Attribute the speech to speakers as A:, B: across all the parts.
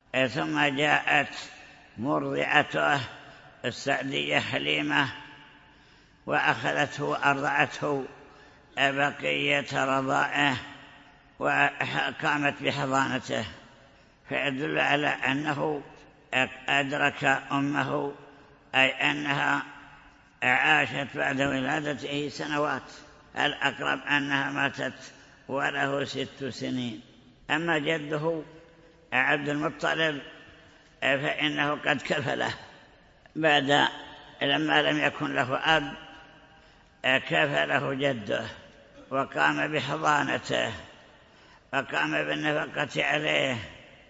A: ثم جاءت مرضعته السعدية حليمة وأخذته وأرضعته بقية رضائه وقامت بحضانته، فيدل على أنه أدرك أمه، أي أنها عاشت بعد ولادته سنوات، الأقرب أنها ماتت وله 6 سنين. أما جده عبد المطلب فإنه قد كفله بعد لما لم يكن له أب، كفله جده وقام بحضانته وقام بالنفقة عليه،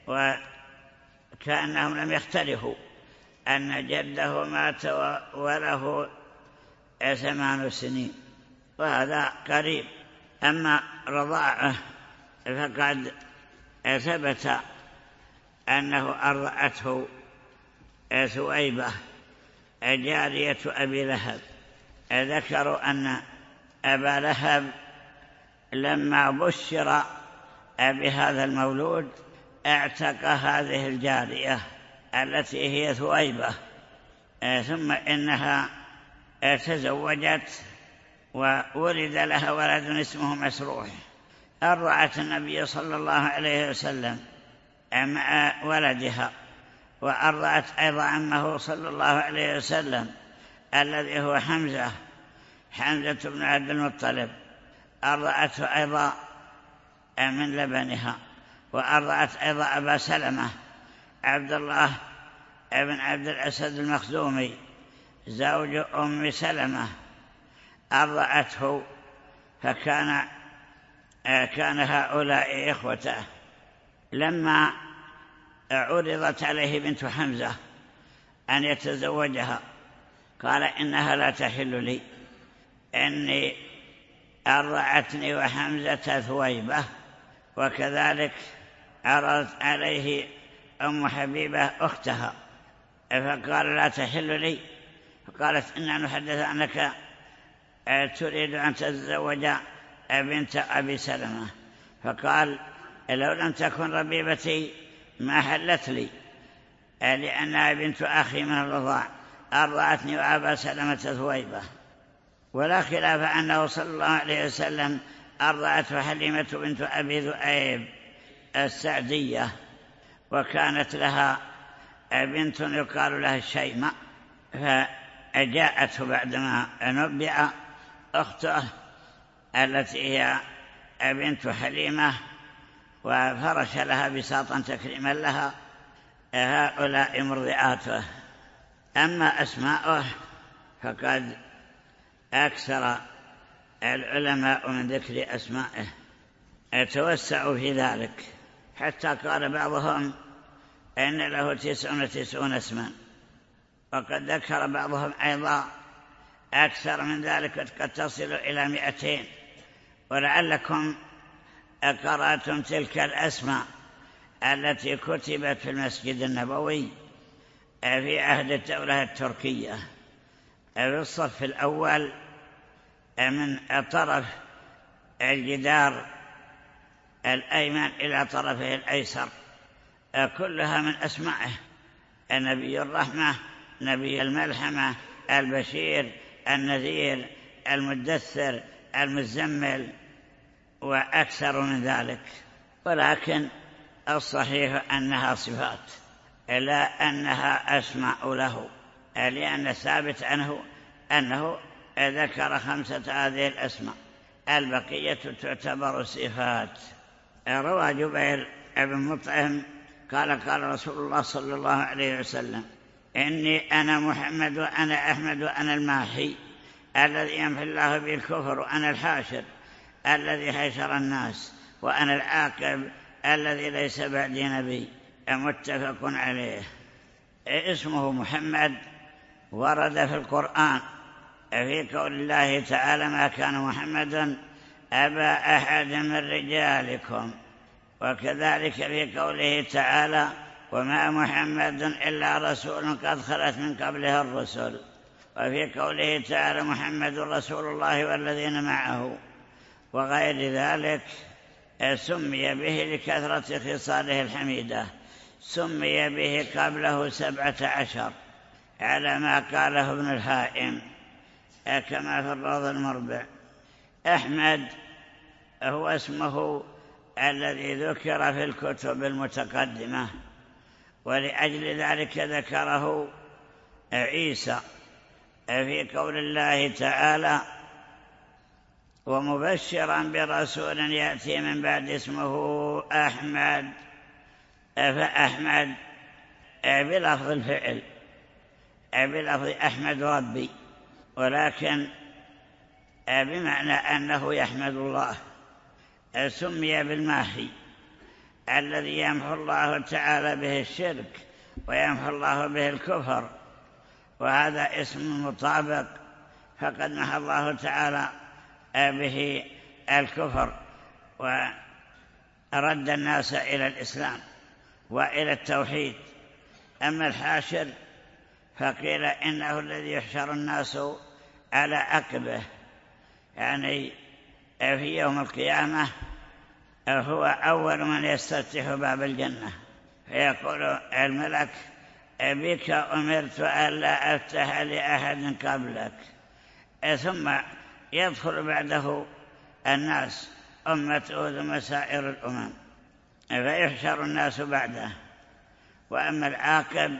A: وكأنهم لم يختلفوا أن جده مات وله 8 سنين، وهذا قريب. أما رضاعه فقد ثبت أنه أرضعته ثويبة جارية أبي لهب. ذكروا أن أبا لهب لما بشر بهذا المولود اعتق هذه الجارية التي هي ثويبة، ثم إنها تزوجت وولد لها ولد اسمه مسروح. أرضعت النبي صلى الله عليه وسلم مع ولدها، وأرضعت أيضا عمه صلى الله عليه وسلم الذي هو حمزة بن عبد المطلب، أرضعته أيضا من لبنها. وأرضعت أيضا أبا سلمة عبد الله بن عبد الأسد المخزومي زوج أم سلمة، أرضعته، فكان هؤلاء إخوته. لما عرضت عليه بنت حمزة أن يتزوجها قال إنها لا تحل لي، إني أرضعتني وحمزة ثويبة. وكذلك عرضت عليه أم حبيبة أختها فقال لا تحل لي، فقالت إننا نحدث أنك تريد أن تتزوج بنت أبي سلمة، فقال لو لم تكن ربيبتي ما حلت لي، لأنها بنت أخي من الرضاع، أرضعتني وأبا سلمة ثويبة. ولا خلاف أنه صلى الله عليه وسلم أرضعته حليمة بنت أبي ذؤيب السعدية، وكانت لها بنت يقال لها الشيمة، فجاءته بعدما نبئ أخته التي هي بنت حليمة وفرش لها بساطا تكريما لها. هؤلاء مرضعاته. أما أسماؤه فقد أكثر العلماء من ذكر أسمائه، توسعوا في ذلك، حتى قال بعضهم إن له 99 اسما، وقد ذكر بعضهم أيضا أكثر من ذلك، قد تصل إلى 200. ولعلكم قرأتم تلك الأسماء التي كتبت في المسجد النبوي في عهد الدولة التركية، في الصف الأول من طرف الجدار الأيمن إلى طرفه الأيسر، كلها من أسمائه: النبي الرحمة، نبي الملحمة، البشير، النذير، المدثر، المزمل، وأكثر من ذلك. ولكن الصحيح أنها صفات لا أنها أسماء له، لأن ثابت عنه أنه ذكر 5 هذه الأسماء، البقية تعتبر صفات. روى جبير بن مطعم قال رسول الله صلى الله عليه وسلم: إني أنا محمد وأنا أحمد وأنا الماحي الذي يمحي الله به الكفر، وأنا الحاشر الذي حشر الناس، وأنا العاقب الذي ليس بعدي نبي. متفق عليه. اسمه محمد ورد في القرآن في قول الله تعالى: ما كان محمد أبا أحد من رجالكم، وكذلك في قوله تعالى: وما محمد إلا رسول قد خلت من قبله الرسل، وفي قوله تعالى: محمد رسول الله والذين معه، وغير ذلك. سمي به لكثرة خصاله الحميدة، سمي به قبله 17 على ما قاله ابن الهائم كما في الروض المربع. أحمد هو اسمه الذي ذكر في الكتب المتقدمة، ولأجل ذلك ذكره عيسى في قول الله تعالى: ومبشرا برسول يأتي من بعد اسمه أحمد. فأحمد بلفظ الفعل، بلفظ أحمد ربي، ولكن بمعنى أنه يحمد الله. سمي بالماحي الذي يمحو الله تعالى به الشرك ويمحو الله به الكفر، وهذا اسم مطابق، فقد محى الله تعالى به الكفر ورد الناس إلى الإسلام وإلى التوحيد. أما الحاشر فقيل إنه الذي يحشر الناس على عقبه، يعني في يوم القيامة هو أول من يستفتح باب الجنة، فيقول الملك: بك أمرت ألا أفتح لأحد قبلك. ثم يدخل بعده الناس أمته ثم سائر الأمم، فيحشر الناس بعده. وأما العاقب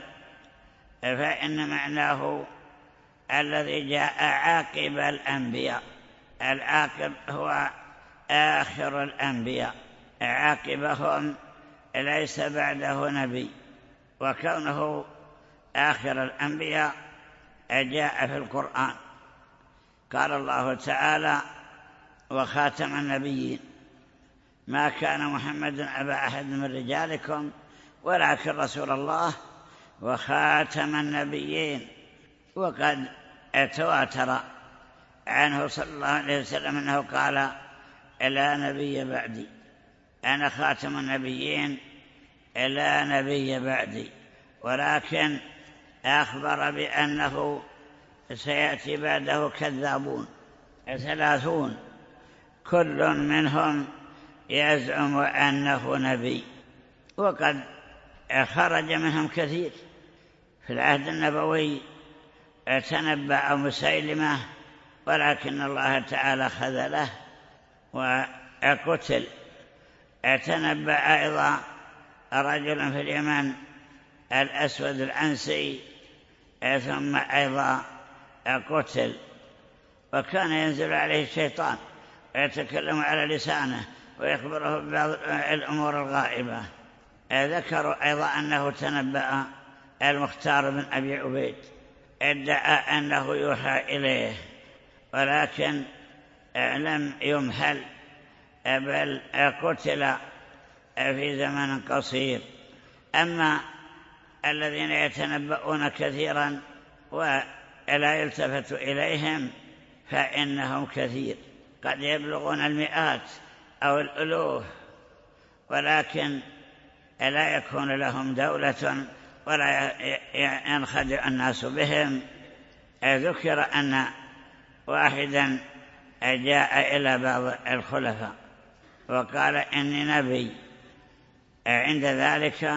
A: فإن معناه الذي جاء عاقب الأنبياء. العاقب هو آخر الأنبياء، عاقبهم ليس بعده نبي، وكونه آخر الأنبياء جاء في القرآن. قال الله تعالى: وخاتم النبيين، ما كان محمد أبا أحد من رجالكم ولكن رسول الله وخاتم النبيين. وقد تواتر عنه صلى الله عليه وسلم أنه قال: لا نبي بعدي، أنا خاتم النبيين لا نبي بعدي. ولكن أخبر بأنه سيأتي بعده كذابون 30 كل منهم يزعم أنه نبي، وقد خرج منهم كثير. في العهد النبوي تنبأ مسيلمة، ولكن الله تعالى خذله وقتل. تنبأ أيضا رجل في اليمن الأسود العنسي، ثم أيضا قتل. وكان ينزل عليه الشيطان ويتكلم على لسانه ويخبره ببعض الأمور الغائبة. ذكروا أيضا أنه تنبأ المختار بن أبي عبيد، ادعى أنه يوحى إليه، ولكن لم يمهل، بل قتل في زمن قصير. أما الذين يتنبؤون كثيرا ولا يلتفت إليهم فإنهم كثير، قد يبلغون المئات أو الألوف، ولكن لا يكون لهم دولة ولا ينخدع الناس بهم. ذكر أن واحدا جاء إلى بعض الخلفاء وقال: إني نبي. عند ذلك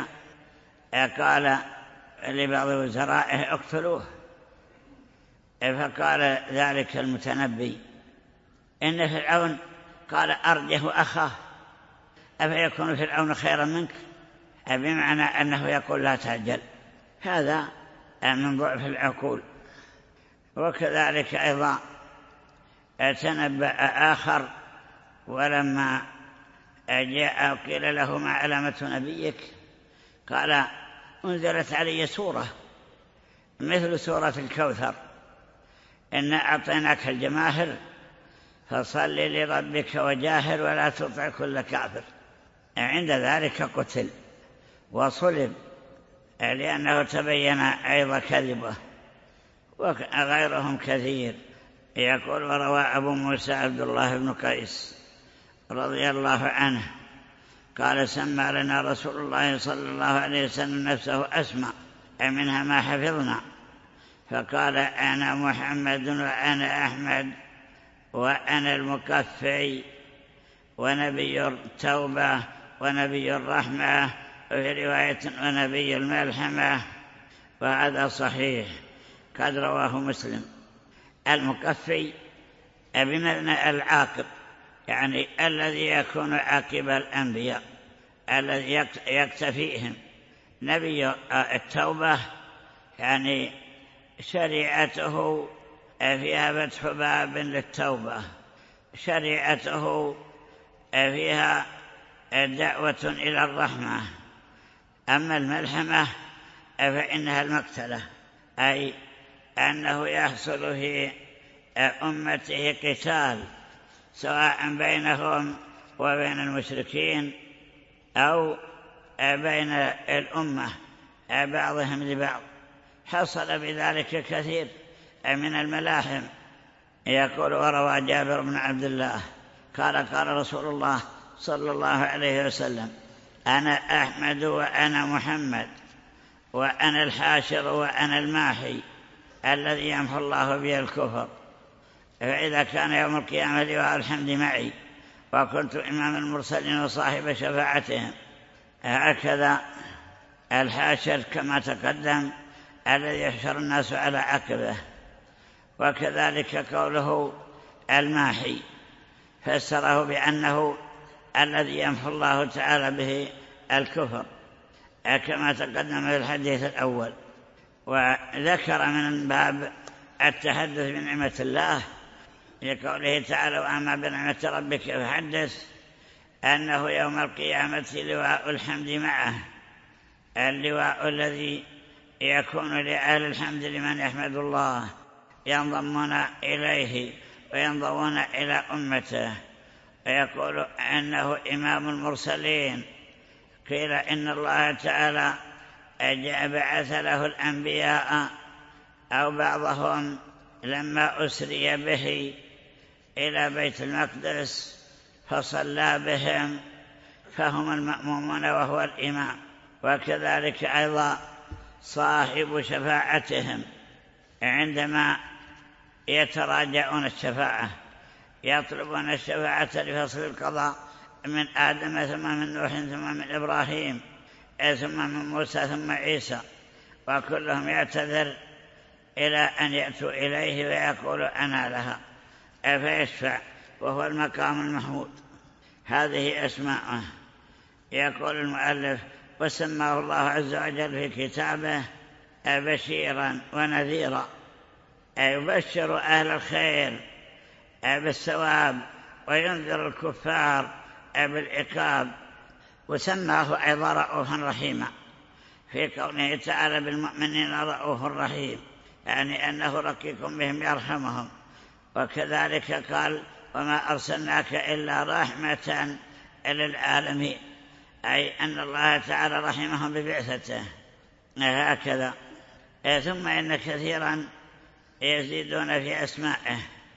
A: قال لبعض وزرائه: اقتلوه. فقال ذلك المتنبي: إن فرعون قال أرجه أخاه، أفيكون فرعون خيرا منك؟ بمعنى أنه يقول لا تعجل. هذا من ضعف العقول. وكذلك أيضا تنبأ آخر، ولما جاء قيل له: ما علامة نبيك؟ قال: أنزلت علي سورة مثل سورة الكوثر، إنا أعطيناك الجماهر فصل لربك وجاهر ولا تطع كل كافر. عند ذلك قتل وصلب، لأنه تبين أيضا كذبه. وغيرهم كثير. يقول: وروى أبو موسى عبد الله بن قيس رضي الله عنه قال: سمى لنا رسول الله صلى الله عليه وسلم نفسه أسماء، منها ما حفظنا، فقال: أنا محمد وأنا أحمد وأنا المكفي ونبي التوبة ونبي الرحمة وفي رواية ونبي الملحمة، وهذا صحيح قد رواه مسلم. المكفي بمعنى العاقب، يعني الذي يكون عاقب الأنبياء، الذي يكتفيهم. نبي التوبة يعني شريعته فيها فتح باب للتوبة، شريعته فيها دعوة إلى الرحمة. أما الملحمة فإنها المقتلة، أي أنه يحصل في أمته قتال، سواء بينهم وبين المشركين أو بين الأمة بعضهم لبعض. حصل بذلك كثير من الملاحم. يقول وروى جابر بن عبد الله قال رسول الله صلى الله عليه وسلم: أنا أحمد وأنا محمد وأنا الحاشر وأنا الماحي الذي يمحو الله به الكفر، فإذا كان يوم القيامة لواء الحمد معي وكنت إمام المرسلين وصاحب شفاعتهم. هكذا الحاشر كما تقدم الذي يحشر الناس على عقبه، وكذلك قوله الماحي فسره بأنه الذي يمحو الله تعالى به الكفر كما تقدم في الحديث الأول. وذكر من باب التحدث بنعمة الله لقوله تعالى: وأما بنعمة ربك فحدث، أنه يوم القيامة لواء الحمد معه، اللواء الذي يكون لأهل الحمد لمن يحمد الله، ينضمون إليه وينضمون إلى أمته، ويقول أنه إمام المرسلين. قيل إن الله تعالى بعث له الأنبياء أو بعضهم لما أسري به إلى بيت المقدس فصلى بهم، فهم المأمومون وهو الإمام. وكذلك أيضا صاحب شفاعتهم عندما يتراجعون الشفاعة، يطلبون الشفاعة لفصل القضاء من آدم ثم من نوح ثم من إبراهيم ثم من موسى ثم عيسى، وكلهم يعتذر إلى أن يأتوا إليه ويقول أنا لها، فيشفع، وهو المقام المحمود. هذه أسماءه. يقول المؤلف: وسماه الله عز وجل في كتابه بشيرا ونذيرا، يبشر أهل الخير بالثواب وينذر الكفار بالعقاب. وسماه أيضا رؤوفا رحيما في قوله تعالى: بالمؤمنين رؤوف رحيم، يعني أنه رقيق بهم يرحمهم. وكذلك قال: وما أرسلناك إلا رحمة للعالمين، أي أن الله تعالى رحمهم ببعثته. هكذا. ثم إن كثيرا يزيدون في أسمائه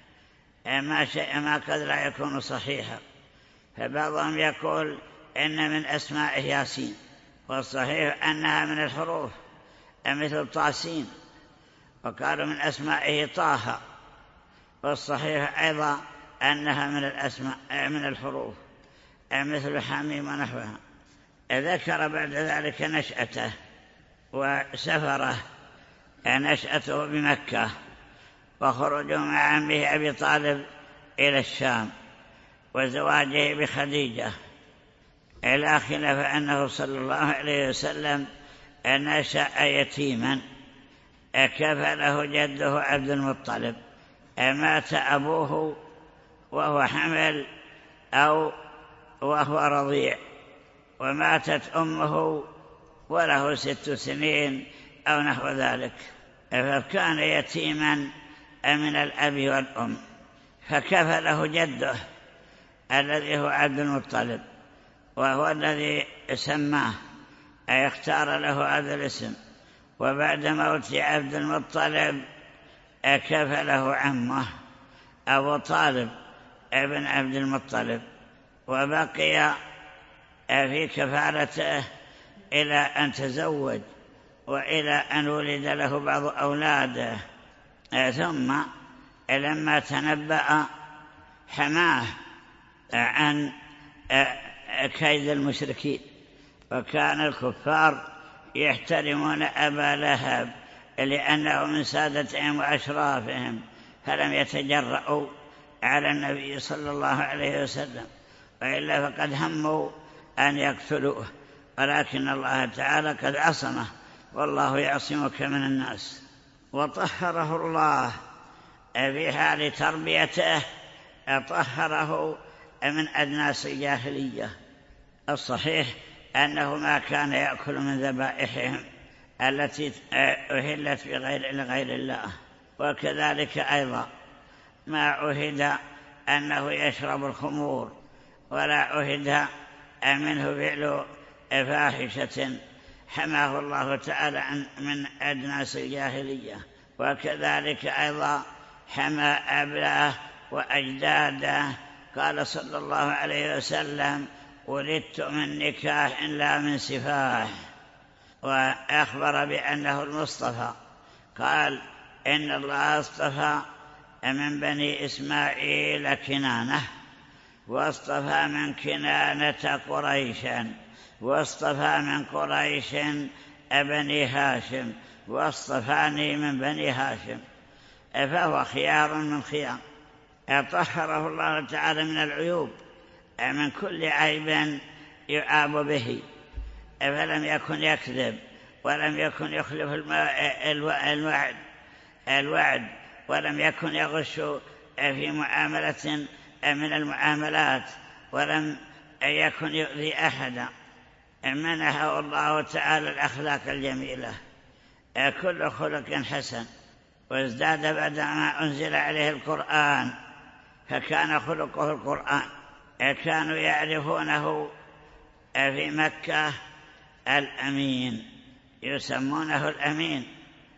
A: ما قد لا يكون صحيحا، فبعضهم يقول إن من أسمائه ياسين، والصحيح أنها من الحروف مثل طاسين، وقالوا من أسمائه طه، والصحيح أيضا أنها من الأسماء من الحروف مثل حميم ونحوها. ذكر بعد ذلك نشأته وسفره، نشأته بمكة وخرجه مع عمه أبي طالب إلى الشام وزواجه بخديجة، إلى خلاف أنه صلى الله عليه وسلم نشأ يتيما كفله جده عبد المطلب، مات أبوه وهو حمل أو وهو رضيع، وماتت أمه وله 6 سنين أو نحو ذلك، فكان يتيما من الأب والأم، فكفله جده الذي هو عبد المطلب، وهو الذي سماه أي اختار له هذا الاسم. وبعد موت عبد المطلب كفله عمه أبو طالب ابن عبد المطلب، وبقي في كفالته إلى أن تزوج وإلى أن ولد له بعض أولاده. ثم لما تنبأ حماه عن كيد المشركين وكان الكفار يحترمون أبا لهب لأنه من سادتهم وأشرافهم، فلم يتجرؤوا على النبي صلى الله عليه وسلم، وإلا فقد هموا أن يقتلوه، ولكن الله تعالى قد عصمه، والله يعصمك من الناس. وطهره الله في حال تربيته، طهره من أدناس الجاهلية. الصحيح أنه ما كان يأكل من ذبائحهم التي أهلت لغير الله، وكذلك أيضا ما عهد أنه يشرب الخمور، ولا عهد منه فعل فاحشة حماه الله تعالى من أدناس الجاهلية. وكذلك أيضا حمى أباه وأجداده. قال صلى الله عليه وسلم: ولدت من نكاح لا من سفاح. وأخبر بأنه المصطفى، قال: إن الله اصطفى من بني إسماعيل كنانة، واصطفى من كنانة قريشا، واصطفى من قريش بني هاشم، واصطفاني من بني هاشم، فهو خيار من خيار. طهره الله تعالى من العيوب، من كل عيب يعاب به، فلم يكن يكذب، ولم يكن يخلف الوعد، ولم يكن يغش في معاملة من المعاملات، ولم يكن يؤذي أحدا. منحه الله تعالى الأخلاق الجميلة، كل خلق حسن، وازداد بعد ما أنزل عليه القرآن، فكان خلقه القرآن. كانوا يعرفونه في مكة الأمين، يسمونه الأمين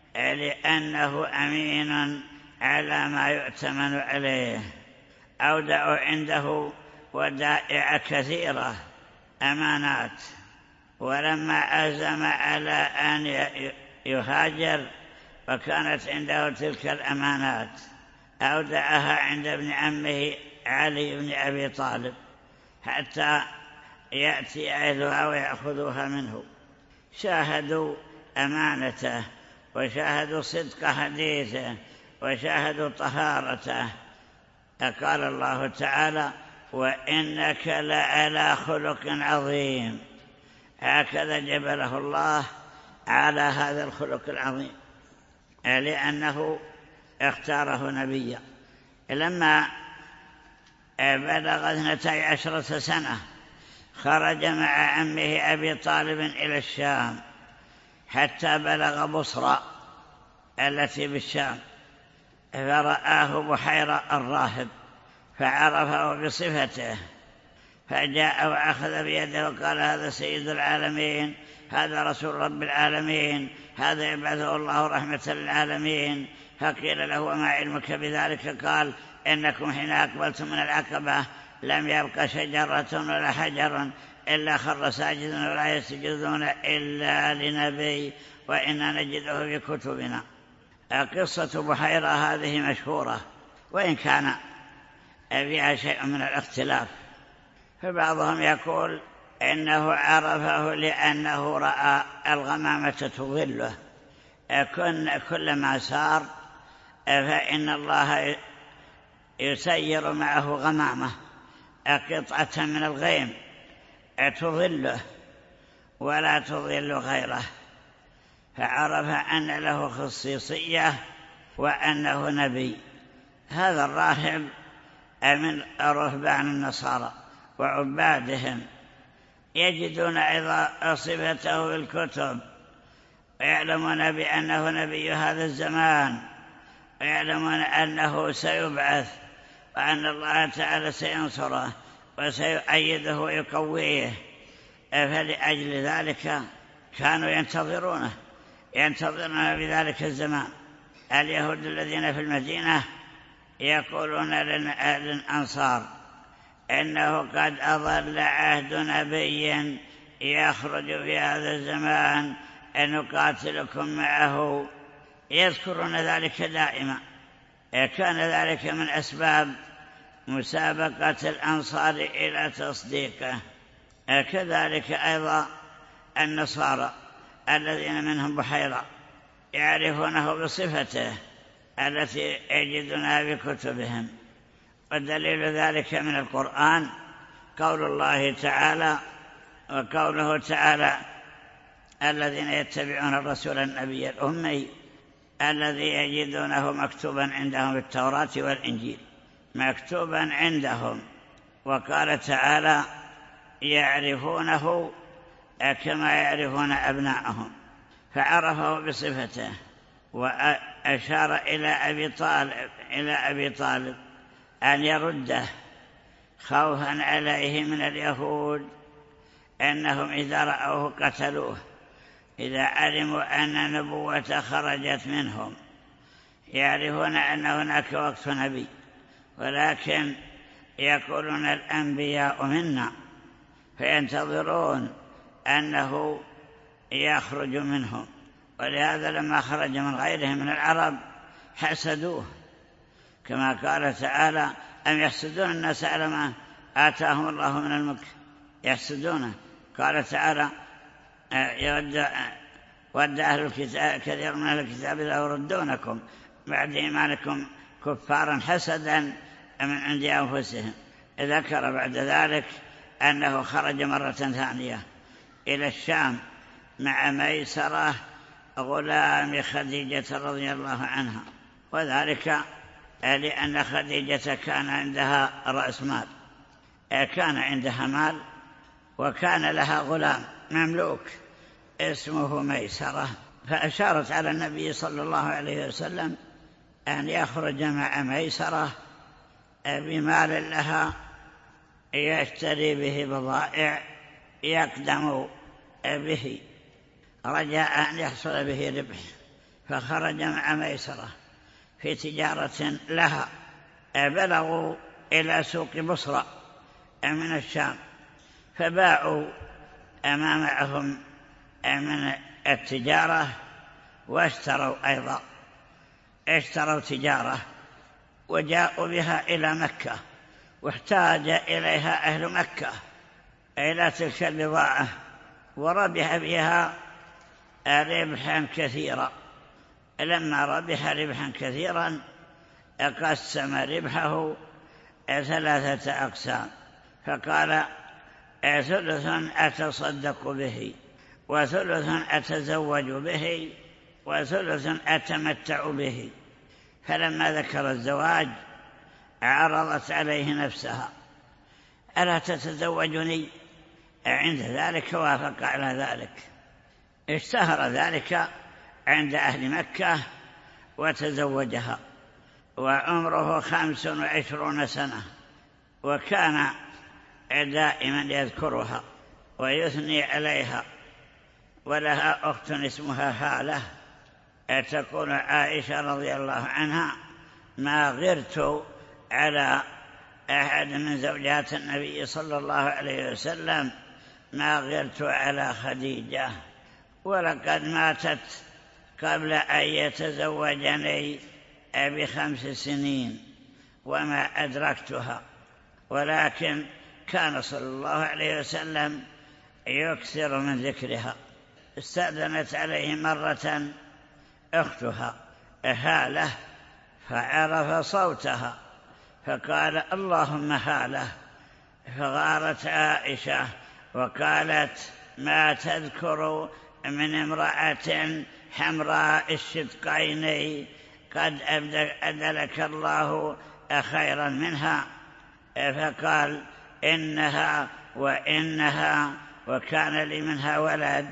A: لأنه أمين على ما يؤتمن عليه. أودعوا عنده ودائع كثيرة، أمانات، ولما عزم على أن يهاجر وكانت عنده تلك الأمانات، أودعها عند ابن عمه علي بن أبي طالب حتى يأتي أهلها ويأخذوها منه. شاهدوا أمانته، وشاهدوا صدق حديثه، وشاهدوا طهارته. قال الله تعالى: وإنك لعلى خلق عظيم. هكذا جبله الله على هذا الخلق العظيم، لأنه اختاره نبيا. لما بلغ 12 سنة خرج مع عمه أبي طالب إلى الشام، حتى بلغ بصرى التي بالشام، فرآه بحيرة الراهب فعرفه بصفته، فجاء وأخذ بيده وقال: هذا سيد العالمين، هذا رسول رب العالمين، هذا يبعثه الله رحمة للعالمين. فقيل له: وما علمك بذلك؟ قال: إنكم حين أقبلتم من العقبة لم يبق شجرة ولا حجر إلا خر ساجدا، ولا يسجدون إلا لنبي، وإنا نجده في كتبنا. قصة بحيرة هذه مشهورة، وإن كان فيها شيء من الاختلاف، فبعضهم يقول إنه عرفه لأنه رأى الغمامة تظله، كلما سار فإن الله يسير معه غمامة، قطعة من الغيم تظله ولا تظل غيره، فعرف أن له خصيصية وأنه نبي. هذا الراهب من رهبان النصارى وعبادهم، يجدون أيضا صفته في الكتب، ويعلمون بأنه نبي هذا الزمان، ويعلمون أنه سيبعث، وأن الله تعالى سينصره وسيؤيده ويقويه. فلأجل ذلك كانوا ينتظرونه بذلك الزمان. اليهود الذين في المدينة يقولون للأنصار: إنه قد أضل عهد نبي يخرج في هذا الزمان أن نقاتلكم معه. يذكرون ذلك دائما. كان ذلك من أسباب مسابقة الأنصار إلى تصديقه. كذلك أيضا النصارى الذين منهم بحيرة يعرفونه بصفته التي يجدونها بكتبهم. والدليل ذلك من القرآن قول الله تعالى وقوله تعالى الذين يتبعون الرسول النبي الأمي الذي يجدونه مكتوبا عندهم في التوراة والإنجيل، مكتوبا عندهم. وقال تعالى يعرفونه كما يعرفون أبناءهم، فعرفه بصفته. وأشار إلى أبي طالب أن يرده خوفا عليه من اليهود أنهم إذا رأوه قتلوه إذا علموا أن النبوة خرجت منهم. يعرفون أن هناك وقت نبي، ولكن يقولون الأنبياء منا، فينتظرون أنه يخرج منهم. ولهذا لما خرج من غيرهم من العرب حسدوه، كما قال تعالى أم يحسدون الناس على ما آتاهم الله من الملك، يحسدونه. قال تعالى ود أهل الكتاب كثير من أهل الكتاب لا يردونكم بعد إيمانكم كفارا حسدا من عند أنفسهم. ذكر بعد ذلك أنه خرج مرة ثانية إلى الشام مع ميسرة غلام خديجة رضي الله عنها، وذلك لأن خديجة كان عندها رأس مال، كان عندها مال وكان لها غلام مملوك اسمه ميسرة، فأشارت على النبي صلى الله عليه وسلم أن يخرج مع ميسرة بمال لها يشتري به بضائع يقدم به رجاء أن يحصل به ربح. فخرج مع ميسرة في تجارة لها، بلغوا إلى سوق بصرى من الشام، فباعوا ما معهم من التجارة واشتروا أيضا، اشتروا تجارة وجاءوا بها إلى مكة، واحتاج إليها أهل مكة إلى تلك البضاعة، وربح بها ربحا كثيرا. لما ربح ربحا كثيرا قسم ربحه 3 أقسام، فقال 1/3 أتصدق به، و1/3 أتزوج به، و1/3 أتمتع به. فلما ذكر الزواج عرضت عليه نفسها ألا تتزوجني؟ عند ذلك وافق على ذلك. اشتهر ذلك عند أهل مكة وتزوجها، وعمره 25 سنة، وكان دائما يذكرها ويثني عليها. ولها أخت اسمها هالة، تقول عائشة رضي الله عنها ما غرت على أحد من زوجات النبي صلى الله عليه وسلم ما غرت على خديجة، ولقد ماتت قبل أن يتزوجني ب5 سنين وما أدركتها. ولكن كان صلى الله عليه وسلم يكثر من ذكرها. استأذنت عليه مرة أختها هالة فعرف صوتها فقال اللهم هالة، فغارت عائشة وقالت ما تذكر من امرأة حمراء الشدقين قد أبدلك الله خيرا منها؟ فقال إنها وإنها وكان لي منها ولد.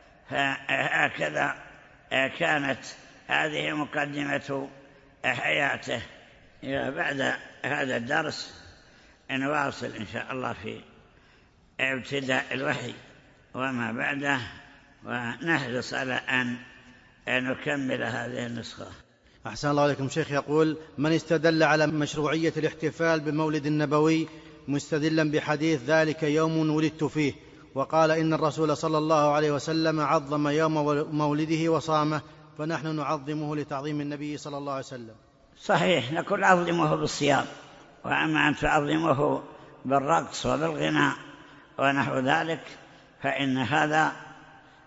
A: فهكذا كانت هذه مقدمة حياته. بعد هذا الدرس نواصل إن شاء الله في ابتداء الوحي وما بعده، ونحرص على أن نكمل هذه النسخة.
B: أحسن الله عليكم. شيخ يقول من استدل على مشروعية الاحتفال بمولد النبوي مستدلا بحديث ذلك يوم ولدت فيه، وقال إن الرسول صلى الله عليه وسلم عظم يوم مولده وصامه، فنحن نعظمه لتعظيم النبي صلى الله عليه وسلم.
A: صحيح، نقول عظمه بالصيام، وأما أن تعظمه بالرقص وبالغناء ونحو ذلك فإن هذا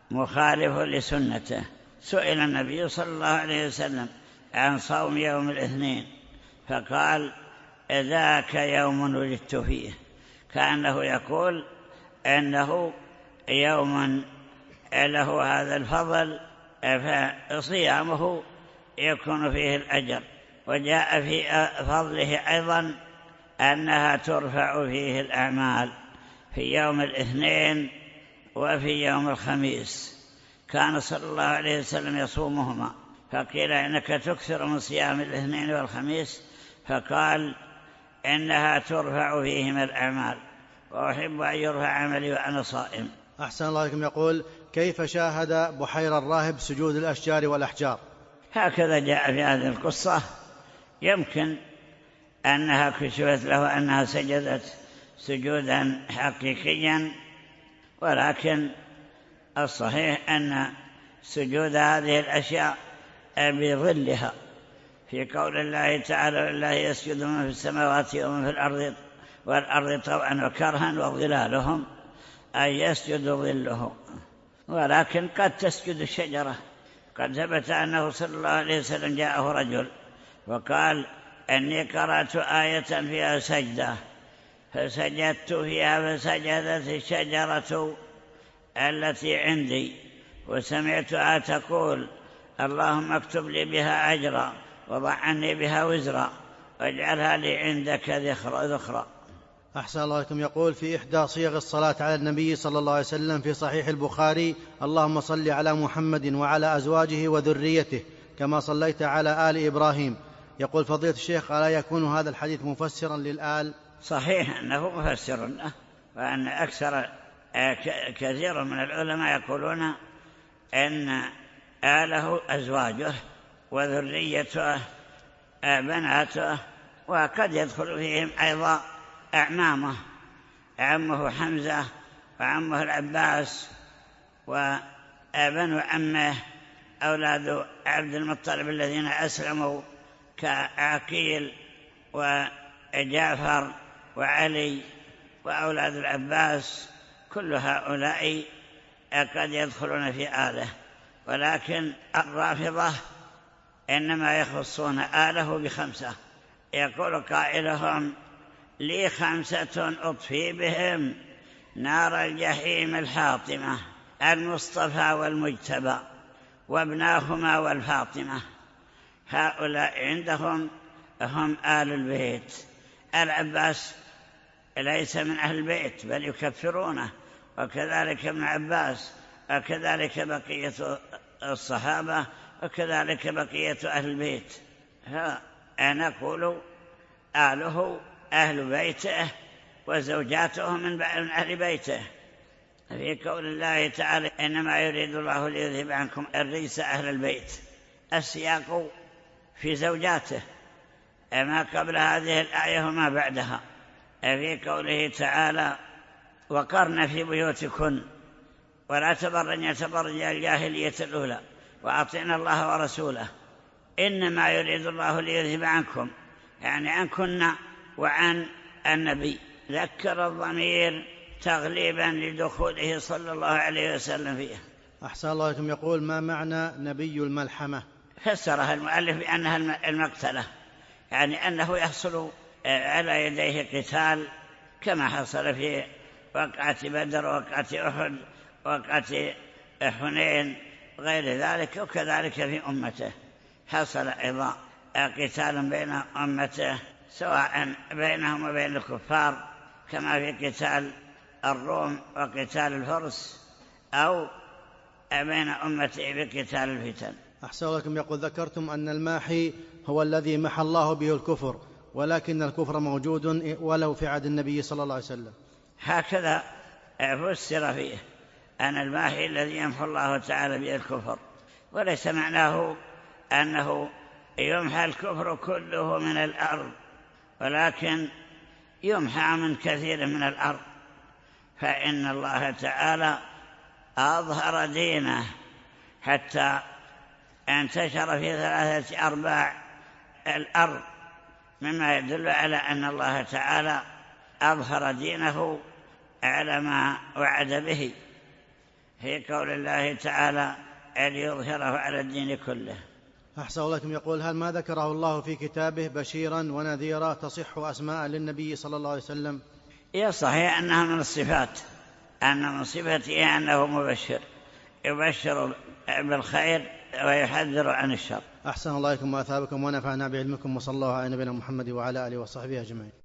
A: مخالف لسنته. سئل النبي صلى الله عليه وسلم عن صوم يوم الاثنين فقال ذاك يوم ولدت فيه، كأنه يقول إنه يوم له هذا الفضل فصيامه يكون فيه الأجر. وجاء في فضله أيضا أنها ترفع فيه الأعمال في يوم الاثنين وفي يوم الخميس، كان صلى الله عليه وسلم يصومهما، فقيل إنك تكثر من صيام الاثنين والخميس، فقال إنها ترفع فيهما الأعمال، وأحب أن يرفع عملي وأنا صائم.
B: أحسن الله عليكم. يقول كيف شاهد بحير الراهب سجود الأشجار والأحجار؟
A: هكذا جاء في هذه القصة، يمكن أنها كشفت له أنها سجدت سجودا حقيقيا، ولكن الصحيح أن سجود هذه الأشياء بظلها، في قول الله تعالى لله يسجد من في السماوات ومن في والأرض طوعا وكرها وظلالهم، أي يسجد ظلهم. ولكن قد تسجد الشجرة. قد ثبت أنه صلى الله عليه وسلم جاءه رجل وقال أني قرأت آية فيها سجدة فسجدت فيها فسجدت الشجرة التي عندي، وسمعتها تقول اللهم اكتب لي بها أجرا وضع عني بها وزرا واجعلها لي عندك ذخرا.
B: أحسن الله عليكم. يقول في إحدى صيغ الصلاة على النبي صلى الله عليه وسلم في صحيح البخاري اللهم صل على محمد وعلى أزواجه وذريته كما صليت على آل إبراهيم. يقول فضيلة الشيخ ألا يكون هذا الحديث مفسرا للآل؟
A: صحيح أنه مفسر له، وأن كثير من العلماء يقولون أن آله أزواجه وذريته بناته، وقد يدخل فيهم أيضا أعمامه، عمه حمزة وعمه العباس وابن عمه أولاد عبد المطلب الذين أسلموا كعقيل وجعفر وعلي وأولاد العباس، كل هؤلاء قد يدخلون في آله. ولكن الرافضة إنما يخصون آله بخمسة. يقول قائلهم لي 5 أطفي بهم نار الجحيم الحاطمة، المصطفى والمجتبى وابناهما والفاطمة. هؤلاء عندهم هم آل البيت. العباس ليس من أهل البيت بل يكفرونه، وكذلك ابن عباس، وكذلك بقية الصحابة، وكذلك بقية أهل البيت. نقول آله أهل بيته وزوجاته من أهل بيته، في قول الله تعالى إنما يريد الله ليذهب عنكم الرجس أهل البيت. السياق في زوجاته ما قبل هذه الآية وما بعدها، في قوله تعالى وقرن في بيوتكن ولا تبرجن تبرج الجاهلية الأولى وأطعنا الله ورسوله إنما يريد الله ليذهب عنكم، يعني عنكن وعن النبي. ذكر الضمير تغليبا لدخوله صلى الله عليه وسلم فيه.
B: أحسن الله عليكم. يقول ما معنى نبي الملحمة؟
A: فسرها المؤلف بأنها المقتلة، يعني أنه يحصل على يديه قتال كما حصل في وقعة بدر ووقعة أحد ووقعة حنين غير ذلك، وكذلك في أمته حصل أيضا قتال بين أمته سواء بينهم وبين الكفار كما في قتال الروم وقتال الفرس، أو بين أمته بقتال الفتن.
B: أحسن لكم. يقول ذكرتم أن الماحي هو الذي محى الله به الكفر، ولكن الكفر موجود ولو في عهد النبي صلى الله عليه وسلم.
A: هكذا فسر فيه أن الماحي الذي يمحو الله تعالى به الكفر، وليس معناه أنه يمحى الكفر كله من الأرض، ولكن يمحى من كثير من الأرض، فإن الله تعالى أظهر دينه حتى انتشر في 3/4 الأرض، مما يدل على أن الله تعالى أظهر دينه على ما وعد به. في قول الله تعالى ليظهره على الدين كله.
B: أحسن الله لكم. يقول: هل ما ذكره الله في كتابه بشيرا ونذيرا تصح أسماء للنبي صلى الله عليه وسلم؟
A: صحيح أنها من الصفات، أن من صفته أنه مبشر، يبشر بالخير ويحذر عن الشر.
B: أحسن الله لكم وأثابكم ونفعنا بعلمكم، وصلى الله على نبينا محمد وعلى آله وصحبه أجمعين.